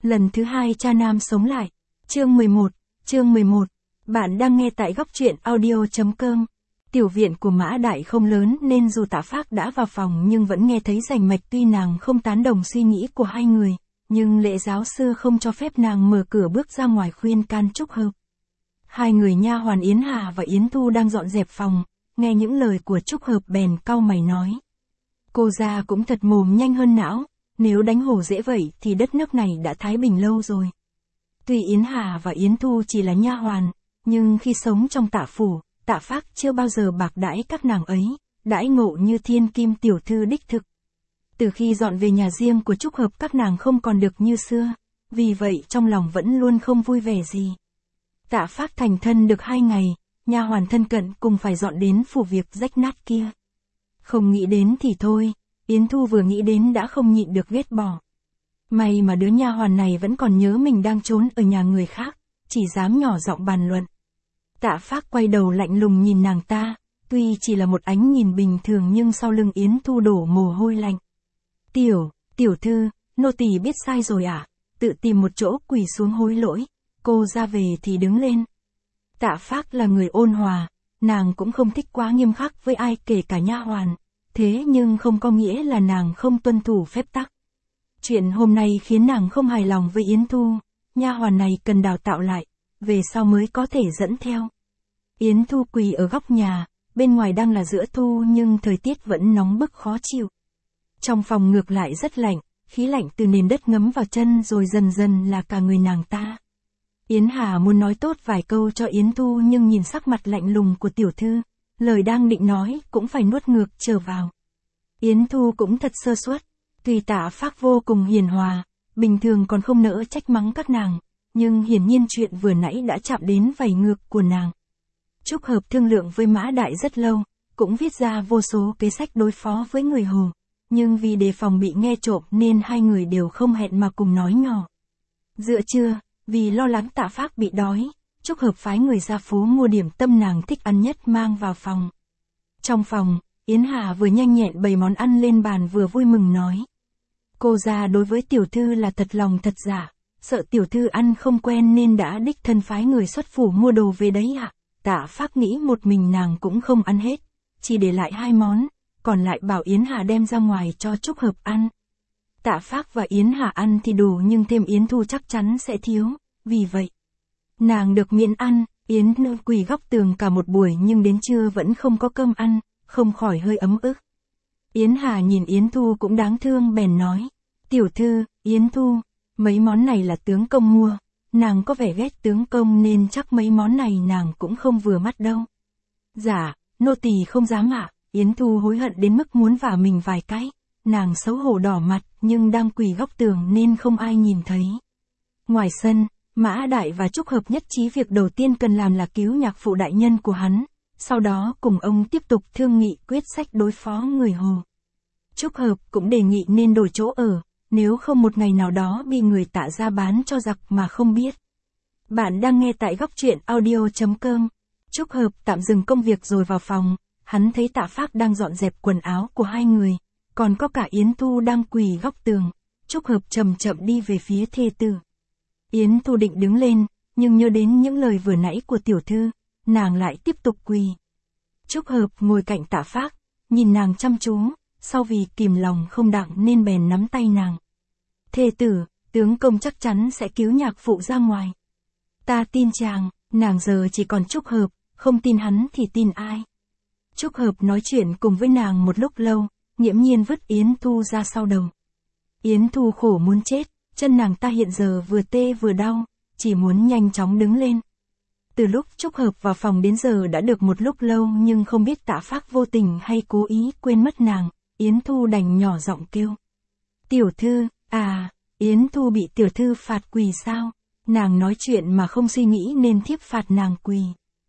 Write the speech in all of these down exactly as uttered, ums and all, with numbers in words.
Lần thứ hai cha nam sống lại. Chương mười một, chương mười một. Bạn đang nghe tại góc truyện audio.com. Tiểu viện của Mã Đại không lớn nên dù Tạ Phác đã vào phòng nhưng vẫn nghe thấy rành mạch, tuy nàng không tán đồng suy nghĩ của hai người, nhưng lễ giáo sư không cho phép nàng mở cửa bước ra ngoài khuyên can Trúc Hợp. Hai người nha hoàn Yến Hà và Yến Thu đang dọn dẹp phòng, nghe những lời của Trúc Hợp bèn cau mày nói. Cô già cũng thật mồm nhanh hơn não, nếu đánh hổ dễ vậy thì đất nước này đã thái bình lâu rồi. Tuy Yến Hà và Yến Thu chỉ là nha hoàn, nhưng khi sống trong Tạ phủ, Tạ Phác chưa bao giờ bạc đãi các nàng ấy, đãi ngộ như thiên kim tiểu thư đích thực. Từ khi dọn về nhà riêng của Trúc Hợp các nàng không còn được như xưa, vì vậy trong lòng vẫn luôn không vui vẻ gì. Tạ Phác thành thân được hai ngày, nha hoàn thân cận cùng phải dọn đến phủ việc rách nát kia. Không nghĩ đến thì thôi, Yến Thu vừa nghĩ đến đã không nhịn được ghét bỏ. May mà đứa nha hoàn này vẫn còn nhớ mình đang trốn ở nhà người khác, chỉ dám nhỏ giọng bàn luận. Tạ Phác quay đầu lạnh lùng nhìn nàng ta, tuy chỉ là một ánh nhìn bình thường nhưng sau lưng Yến Thu đổ mồ hôi lạnh. Tiểu, tiểu thư, nô tỳ biết sai rồi à? Tự tìm một chỗ quỳ xuống hối lỗi, cô ra về thì đứng lên. Tạ Phác là người ôn hòa, nàng cũng không thích quá nghiêm khắc với ai kể cả nha hoàn, thế nhưng không có nghĩa là nàng không tuân thủ phép tắc. Chuyện hôm nay khiến nàng không hài lòng với Yến Thu, nha hoàn này cần đào tạo lại, về sau mới có thể dẫn theo. Yến Thu quỳ ở góc nhà, bên ngoài đang là giữa thu nhưng thời tiết vẫn nóng bức khó chịu. Trong phòng ngược lại rất lạnh, khí lạnh từ nền đất ngấm vào chân rồi dần dần là cả người nàng ta. Yến Hà muốn nói tốt vài câu cho Yến Thu nhưng nhìn sắc mặt lạnh lùng của tiểu thư, lời đang định nói cũng phải nuốt ngược trở vào. Yến Thu cũng thật sơ suất, tuy Tạ Phác vô cùng hiền hòa, bình thường còn không nỡ trách mắng các nàng, nhưng hiển nhiên chuyện vừa nãy đã chạm đến vảy ngược của nàng. Trúc Hợp thương lượng với Mã Đại rất lâu, cũng viết ra vô số kế sách đối phó với người Hồ, nhưng vì đề phòng bị nghe trộm nên hai người đều không hẹn mà cùng nói nhỏ. Giữa trưa, vì lo lắng Tạ Phác bị đói, Trúc Hợp phái người ra phố mua điểm tâm nàng thích ăn nhất mang vào phòng. Trong phòng, Yến Hà vừa nhanh nhẹn bày món ăn lên bàn vừa vui mừng nói. Cô già đối với tiểu thư là thật lòng thật giả, sợ tiểu thư ăn không quen nên đã đích thân phái người xuất phủ mua đồ về đấy ạ. À? Tạ Phác nghĩ một mình nàng cũng không ăn hết, chỉ để lại hai món, còn lại bảo Yến Hà đem ra ngoài cho Trúc Hợp ăn. Tạ Phác và Yến Hà ăn thì đủ nhưng thêm Yến Thu chắc chắn sẽ thiếu, vì vậy nàng được miễn ăn. Yến Thu quỳ góc tường cả một buổi nhưng đến trưa vẫn không có cơm ăn, không khỏi hơi ấm ức. Yến Hà nhìn Yến Thu cũng đáng thương bèn nói, tiểu thư, Yến Thu, mấy món này là tướng công mua, nàng có vẻ ghét tướng công nên chắc mấy món này nàng cũng không vừa mắt đâu. Dạ, nô tỳ không dám ạ. Yến Thu hối hận đến mức muốn vả mình vài cái, nàng xấu hổ đỏ mặt nhưng đang quỳ góc tường nên không ai nhìn thấy. Ngoài sân, Mã Đại và Trúc Hợp nhất trí việc đầu tiên cần làm là cứu nhạc phụ đại nhân của hắn, sau đó cùng ông tiếp tục thương nghị quyết sách đối phó người Hồ. Trúc Hợp cũng đề nghị nên đổi chỗ ở, nếu không một ngày nào đó bị người Tạ ra bán cho giặc mà không biết. Bạn đang nghe tại góc truyện audio.com. Trúc Hợp tạm dừng công việc rồi vào phòng, hắn thấy Tạ Phác đang dọn dẹp quần áo của hai người, còn có cả Yến Thu đang quỳ góc tường. Trúc Hợp chậm chậm đi về phía thê tử. Yến Thu định đứng lên, nhưng nhớ đến những lời vừa nãy của tiểu thư, nàng lại tiếp tục quỳ. Trúc Hợp ngồi cạnh Tạ Phác, nhìn nàng chăm chú, sau vì kìm lòng không đặng nên bèn nắm tay nàng. Thê tử, tướng công chắc chắn sẽ cứu nhạc phụ ra ngoài. Ta tin chàng, nàng giờ chỉ còn Trúc Hợp, không tin hắn thì tin ai. Trúc Hợp nói chuyện cùng với nàng một lúc lâu, nghiễm nhiên vứt Yến Thu ra sau đầu. Yến Thu khổ muốn chết, chân nàng ta hiện giờ vừa tê vừa đau, chỉ muốn nhanh chóng đứng lên. Từ lúc Trúc Hợp vào phòng đến giờ đã được một lúc lâu nhưng không biết Tạ Phác vô tình hay cố ý quên mất nàng, Yến Thu đành nhỏ giọng kêu. Tiểu thư, à, Yến Thu bị tiểu thư phạt quỳ sao? Nàng nói chuyện mà không suy nghĩ nên thiếp phạt nàng quỳ.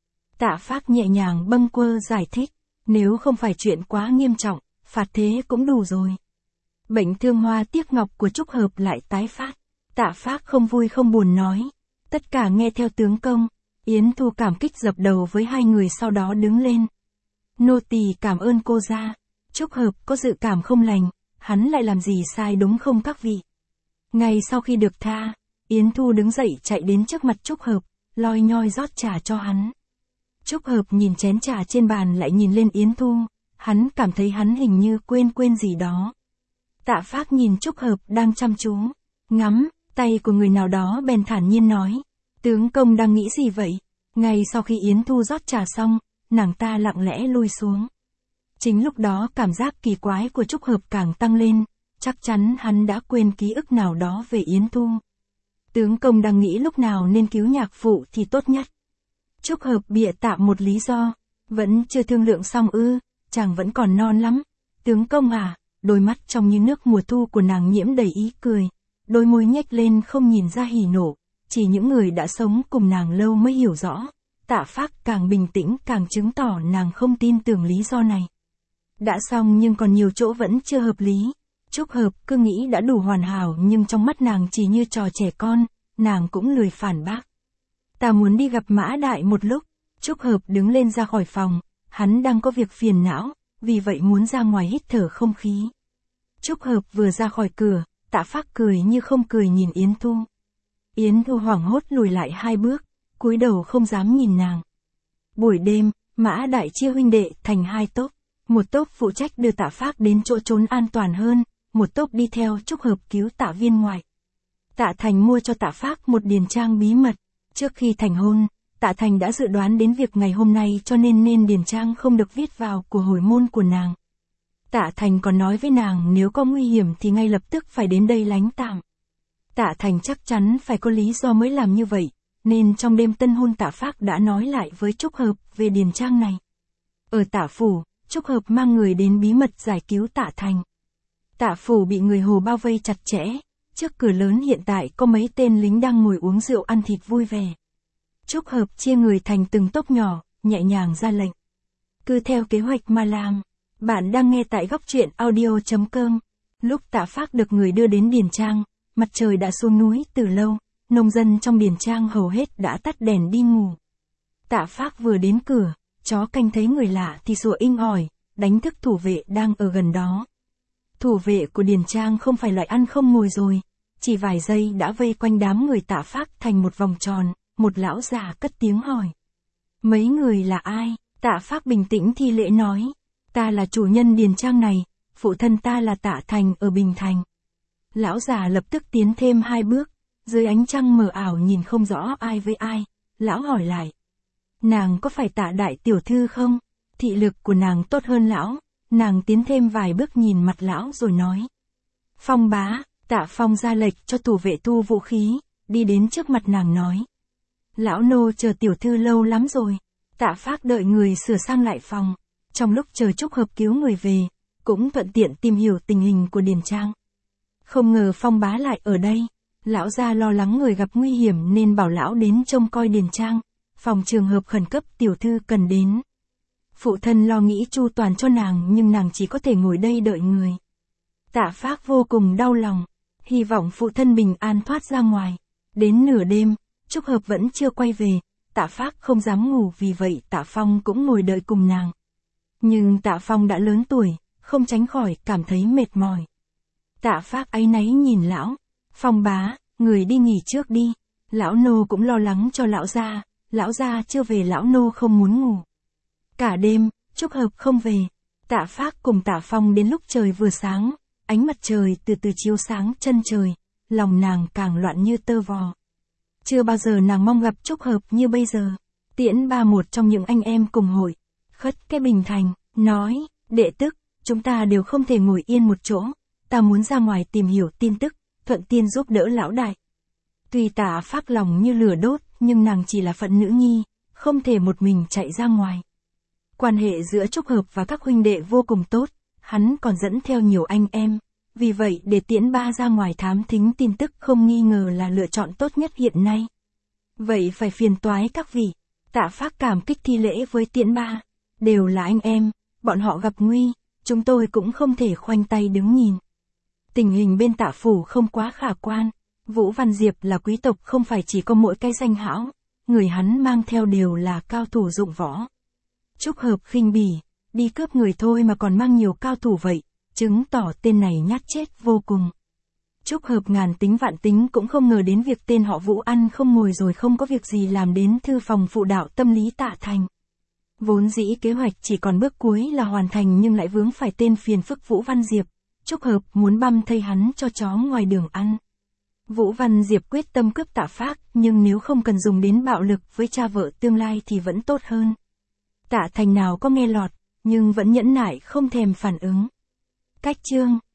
Tạ Phác nhẹ nhàng bâng quơ giải thích, nếu không phải chuyện quá nghiêm trọng, phạt thế cũng đủ rồi. Bệnh thương hoa tiếc ngọc của Trúc Hợp lại tái phát. Tạ Phác không vui không buồn nói, tất cả nghe theo tướng công. Yến Thu cảm kích dập đầu với hai người sau đó đứng lên. Nô tỳ cảm ơn cô gia. Trúc Hợp có dự cảm không lành, hắn lại làm gì sai đúng không các vị? Ngay sau khi được tha, Yến Thu đứng dậy chạy đến trước mặt Trúc Hợp, loi nhoi rót trà cho hắn. Trúc Hợp nhìn chén trà trên bàn lại nhìn lên Yến Thu, hắn cảm thấy hắn hình như quên quên gì đó. Tạ Phác nhìn Trúc Hợp đang chăm chú, ngắm, tay của người nào đó bèn thản nhiên nói, tướng công đang nghĩ gì vậy? Ngay sau khi Yến Thu rót trà xong, nàng ta lặng lẽ lui xuống. Chính lúc đó cảm giác kỳ quái của Trúc Hợp càng tăng lên, chắc chắn hắn đã quên ký ức nào đó về Yến Thu. Tướng công đang nghĩ lúc nào nên cứu nhạc phụ thì tốt nhất. Trúc Hợp bịa tạm một lý do, vẫn chưa thương lượng xong ư, chàng vẫn còn non lắm. Tướng công à, đôi mắt trong như nước mùa thu của nàng nhiễm đầy ý cười, đôi môi nhếch lên không nhìn ra hỉ nộ, chỉ những người đã sống cùng nàng lâu mới hiểu rõ. Tạ Phác càng bình tĩnh càng chứng tỏ nàng không tin tưởng lý do này. Đã xong nhưng còn nhiều chỗ vẫn chưa hợp lý. Trúc Hợp cứ nghĩ đã đủ hoàn hảo nhưng trong mắt nàng chỉ như trò trẻ con, nàng cũng lười phản bác. Ta muốn đi gặp Mã Đại một lúc. Trúc Hợp đứng lên ra khỏi phòng, hắn đang có việc phiền não, vì vậy muốn ra ngoài hít thở không khí. Trúc Hợp vừa ra khỏi cửa, Tạ Phác cười như không cười nhìn Yến Thu. Yến Thu hoảng hốt lùi lại hai bước, cúi đầu không dám nhìn nàng. Buổi đêm, Mã Đại chia huynh đệ thành hai tốp. Một tốp phụ trách đưa Tạ Phác đến chỗ trốn an toàn hơn, một tốp đi theo Trúc Hợp cứu Tạ Viên ngoại. Tạ Thành mua cho Tạ Phác một điền trang bí mật. Trước khi thành hôn, Tạ Thành đã dự đoán đến việc ngày hôm nay cho nên nên điền trang không được viết vào của hồi môn của nàng. Tạ Thành còn nói với nàng nếu có nguy hiểm thì ngay lập tức phải đến đây lánh tạm. Tạ Thành chắc chắn phải có lý do mới làm như vậy, nên trong đêm tân hôn Tạ Phác đã nói lại với Trúc Hợp về điền trang này. Ở Tạ Phủ, Trúc Hợp mang người đến bí mật giải cứu Tạ Thành. Tạ Phủ bị người Hồ bao vây chặt chẽ, trước cửa lớn hiện tại có mấy tên lính đang ngồi uống rượu ăn thịt vui vẻ. Trúc Hợp chia người thành từng tốp nhỏ, nhẹ nhàng ra lệnh. Cứ theo kế hoạch mà làm. Bạn đang nghe tại góc truyện audio chấm com. Lúc Tạ Phác được người đưa đến điền trang, mặt trời đã xuống núi từ lâu, nông dân trong điền trang hầu hết đã tắt đèn đi ngủ. Tạ Phác vừa đến cửa, chó canh thấy người lạ thì sủa inh ỏi, đánh thức thủ vệ đang ở gần đó. Thủ vệ của điền trang không phải loại ăn không ngồi rồi, chỉ vài giây đã vây quanh đám người Tạ Phác thành một vòng tròn, một lão già cất tiếng hỏi. Mấy người là ai? Tạ Phác bình tĩnh thi lễ nói. Ta là chủ nhân điền trang này, phụ thân ta là Tạ Thành ở Bình Thành. Lão già lập tức tiến thêm hai bước, dưới ánh trăng mờ ảo nhìn không rõ ai với ai, lão hỏi lại. Nàng có phải Tạ đại tiểu thư không? Thị lực của nàng tốt hơn lão, nàng tiến thêm vài bước nhìn mặt lão rồi nói. Phong bá, Tạ Phong ra lệnh cho thủ vệ thu vũ khí, đi đến trước mặt nàng nói. Lão nô chờ tiểu thư lâu lắm rồi. Tạ Phác đợi người sửa sang lại phòng. Trong lúc chờ Trúc Hợp cứu người về, cũng thuận tiện tìm hiểu tình hình của điền trang. Không ngờ Phong bá lại ở đây. Lão gia lo lắng người gặp nguy hiểm nên bảo lão đến trông coi điền trang, phòng trường hợp khẩn cấp tiểu thư cần đến. Phụ thân lo nghĩ chu toàn cho nàng nhưng nàng chỉ có thể ngồi đây đợi người. Tạ Phác vô cùng đau lòng, hy vọng phụ thân bình an thoát ra ngoài. Đến nửa đêm, Trúc Hợp vẫn chưa quay về, Tạ Phác không dám ngủ vì vậy Tạ Phong cũng ngồi đợi cùng nàng. Nhưng Tạ Phong đã lớn tuổi, không tránh khỏi cảm thấy mệt mỏi. Tạ Phác áy náy nhìn lão. Phong bá, người đi nghỉ trước đi. Lão nô cũng lo lắng cho lão gia, lão gia chưa về lão nô không muốn ngủ. Cả đêm, Trúc Hợp không về. Tạ Phác cùng Tạ Phong đến lúc trời vừa sáng, ánh mặt trời từ từ chiếu sáng chân trời, lòng nàng càng loạn như tơ vò. Chưa bao giờ nàng mong gặp Trúc Hợp như bây giờ. Tiễn Ba một trong những anh em cùng hội, khất cái Bình Thành, nói, đệ tức, chúng ta đều không thể ngồi yên một chỗ, ta muốn ra ngoài tìm hiểu tin tức, thuận tiên giúp đỡ lão đại. Tuy Tạ Phác lòng như lửa đốt, nhưng nàng chỉ là phận nữ nhi, không thể một mình chạy ra ngoài. Quan hệ giữa Trúc Hợp và các huynh đệ vô cùng tốt, hắn còn dẫn theo nhiều anh em, vì vậy để Tiễn Ba ra ngoài thám thính tin tức không nghi ngờ là lựa chọn tốt nhất hiện nay. Vậy phải phiền toái các vị. Tạ Phác cảm kích thi lễ với Tiễn Ba, đều là anh em, bọn họ gặp nguy, chúng tôi cũng không thể khoanh tay đứng nhìn. Tình hình bên Tạ Phủ không quá khả quan, Vũ Văn Diệp là quý tộc không phải chỉ có mỗi cái danh hão, người hắn mang theo đều là cao thủ dụng võ. Trúc Hợp khinh bỉ, đi cướp người thôi mà còn mang nhiều cao thủ vậy, chứng tỏ tên này nhát chết vô cùng. Trúc hợp ngàn tính vạn tính cũng không ngờ đến việc tên họ Vũ ăn không ngồi rồi không có việc gì làm đến thư phòng phụ đạo tâm lý Tạ Thành. Vốn dĩ kế hoạch chỉ còn bước cuối là hoàn thành nhưng lại vướng phải tên phiền phức Vũ Văn Diệp. Trúc hợp muốn băm thây hắn cho chó ngoài đường ăn. Vũ Văn Diệp quyết tâm cướp Tạ Phác, nhưng nếu không cần dùng đến bạo lực với cha vợ tương lai thì vẫn tốt hơn. Tạ Thành nào có nghe lọt, nhưng vẫn nhẫn nại không thèm phản ứng. Cách chương